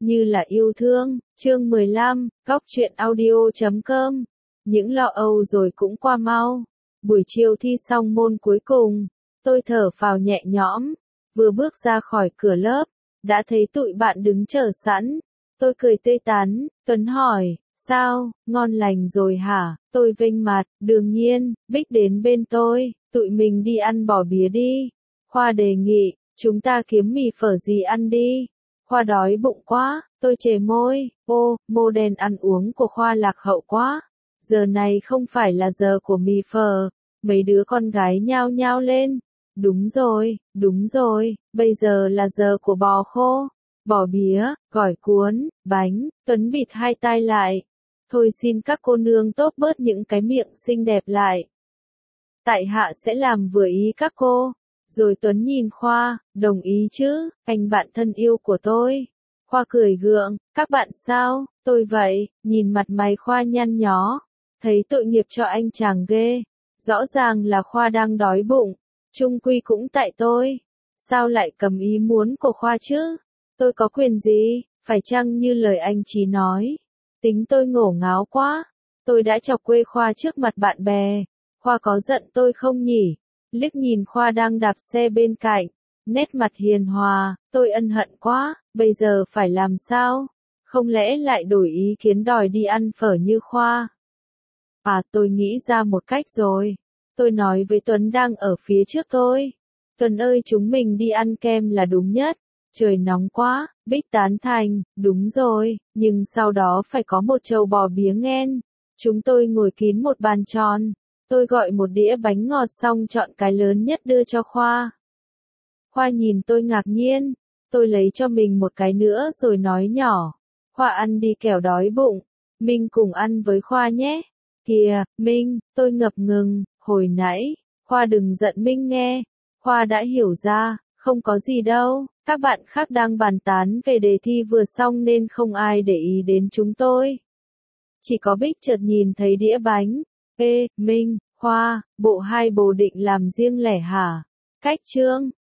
như là yêu thương. Chương 15, Góc truyện audio.com. Những lo âu rồi cũng qua mau. Buổi chiều thi xong môn cuối cùng, tôi thở phào nhẹ nhõm, vừa bước ra khỏi cửa lớp, đã thấy tụi bạn đứng chờ sẵn. Tôi cười tươi tắn, Tuấn hỏi, sao, ngon lành rồi hả? Tôi vênh mặt, đương nhiên. Bích đến bên tôi, tụi mình đi ăn bò bía đi. Khoa đề nghị, chúng ta kiếm mì phở gì ăn đi. Khoa đói bụng quá, tôi chề môi, mô đen ăn uống của Khoa lạc hậu quá. Giờ này không phải là giờ của mì phở. Mấy đứa con gái nhao nhao lên. Đúng rồi, bây giờ là giờ của bò khô, bò bía, gỏi cuốn, bánh. Tuấn bịt hai tai lại. Thôi xin các cô nương tốt bớt những cái miệng xinh đẹp lại. Tại hạ sẽ làm vừa ý các cô. Rồi Tuấn nhìn Khoa, đồng ý chứ, anh bạn thân yêu của tôi. Khoa cười gượng, các bạn sao? Tôi vậy, nhìn mặt mày Khoa nhăn nhó. Thấy tội nghiệp cho anh chàng ghê. Rõ ràng là Khoa đang đói bụng. Chung quy cũng tại tôi. Sao lại cầm ý muốn của Khoa chứ? Tôi có quyền gì? Phải chăng như lời anh Chí nói? Tính tôi ngổ ngáo quá. Tôi đã chọc quê Khoa trước mặt bạn bè. Khoa có giận tôi không nhỉ? Liếc nhìn Khoa đang đạp xe bên cạnh. Nét mặt hiền hòa. Tôi ân hận quá. Bây giờ phải làm sao? Không lẽ lại đổi ý kiến đòi đi ăn phở như Khoa? À, tôi nghĩ ra một cách rồi. Tôi nói với Tuấn đang ở phía trước tôi. Tuấn ơi, chúng mình đi ăn kem là đúng nhất. Trời nóng quá. Bích tán thành, đúng rồi, nhưng sau đó phải có một chầu bò bía nghen. Chúng tôi ngồi kín một bàn tròn. Tôi gọi một đĩa bánh ngọt xong chọn cái lớn nhất đưa cho Khoa. Khoa nhìn tôi ngạc nhiên. Tôi lấy cho mình một cái nữa rồi nói nhỏ. Khoa ăn đi kẻo đói bụng. Minh cùng ăn với Khoa nhé. Kìa, Minh, tôi ngập ngừng, hồi nãy. Khoa đừng giận Minh nghe. Khoa đã hiểu ra, không có gì đâu. Các bạn khác đang bàn tán về đề thi vừa xong nên không ai để ý đến chúng tôi. Chỉ có Bích chợt nhìn thấy đĩa bánh. Ê, Minh, Khoa, bộ hai bồ định làm riêng lẻ hả? Cách chương.